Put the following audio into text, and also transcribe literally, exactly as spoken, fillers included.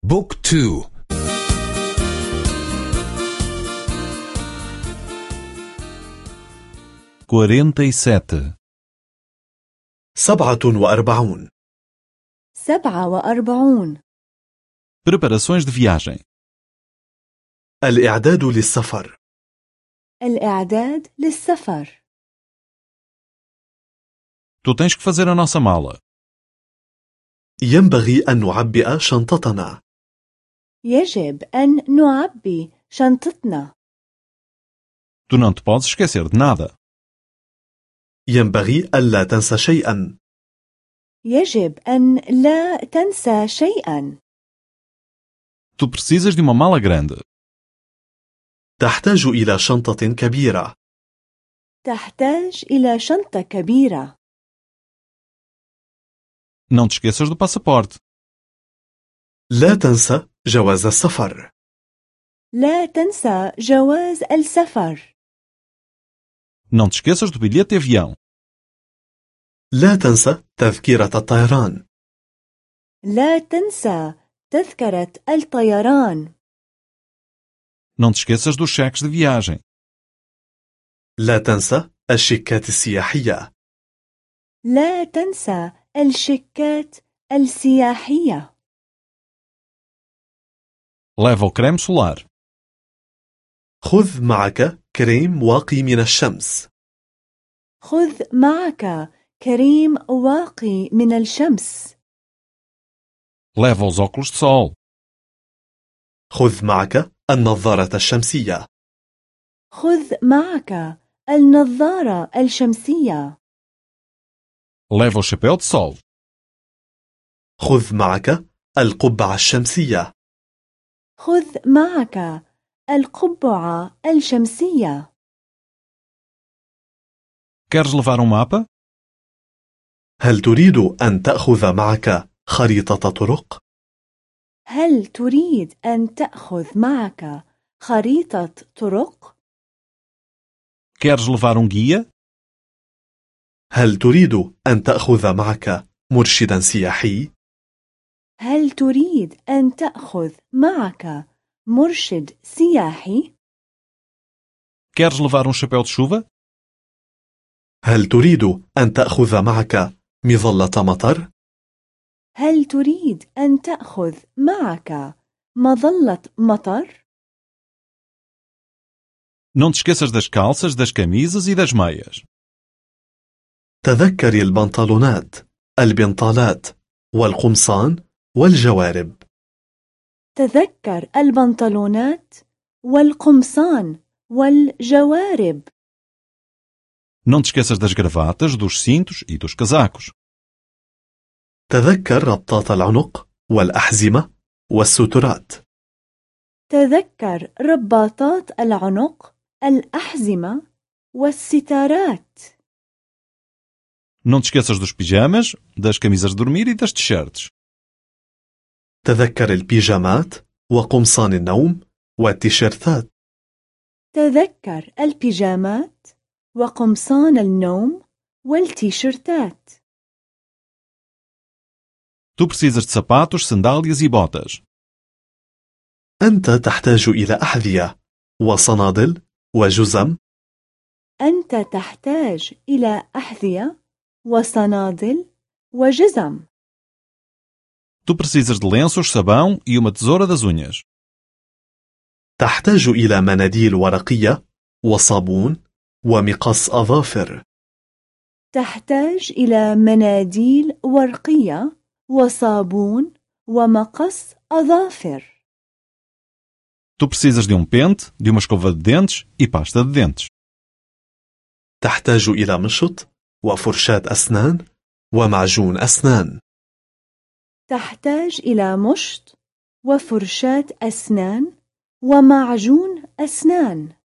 بوك تو. quarenta e sete. سبعة وأربعون. سبعة وأربعون. Preparações de viagem. الإعداد للسفر. الإعداد للسفر. Tu tens que fazer a nossa mala. ينبغي أن نعبئ شنطتنا. يجب أن نعبي شنطتنا. Tu não te podes esquecer de nada. ينبغي ألا تنسى شيئا. يجب أن لا تنسى شيئا. Tu precisas de uma mala grande. تحتاج إلى شنطة كبيرة. تحتاج إلى شنطة كبيرة. Não te esqueças do passaporte. لا تنسى جواز السفر. لا تنسى جواز السفر. Não te esqueças do bilhete de avião. لا تنسى تذكرة الطيران. لا تنسى تذكرة الطيران. Não te esqueças dos cheques de viagem. لا تنسى الشيكات السياحية. لا تنسى الشيكات السياحية. Leva o creme solar. خذ معك كريم واقي من الشمس. خذ معك كريم واقي من الشمس. Leva os óculos de sol. خذ معك النظارة الشمسية. خذ معك النظارة الشمسية. Leva o chapéu de sol. خذ معك القبعة الشمسية. خذ معك القبعة الشمسية. Queres levar um mapa? هل تريد أن تأخذ معك خريطة طرق؟ هل تريد أن تأخذ معك خريطة طرق؟ Queres levar um guia? هل تريد أن تأخذ معك مرشدا سياحي؟ هل تريد أن تأخذ معك مرشد سياحي؟ Queres levar um chapéu de chuva? هل تريد أن تأخذ معك مظلة مطر؟ هل تريد أن تأخذ معك مظلة مطر؟ Não te esqueças das calças, das camisas e das meias. تذكري البنطلونات، البنطالات، والقمصان، والجوارب. تذكر البنطلونات والقمصان والجوارب. Não te esqueças das gravatas, dos cintos e dos casacos. تذكر ربطات العنق، والأحزمة، والسترات. تذكر رباطات العنق، الأحزمة والستارات. Não te esqueças dos pijamas, das camisas de dormir e das t-shirts. تذكر البيجامات، وقمصان النوم، والتيشيرتات. تذكر البيجامات وقمصان النوم والتيشيرتات. Tu precisas de sapatos, sandálias e botas. أنت تحتاج إلى أحذية، وصنادل، وجزم. أنت تحتاج إلى أحذية وصنادل وجزم. Tu precisas de lenços, sabão e uma tesoura das unhas. تحتاج إلى مناديل ورقية، وصابون، ومقص أظافر. تحتاج إلى مناديل ورقية وصابون ومقص أظافر. Tu precisas de um pente, de uma escova de dentes e pasta de dentes. تحتاج إلى مشط، وفرشاة أسنان، ومعجون أسنان. تحتاج إلى مشط وفرشاة أسنان ومعجون أسنان.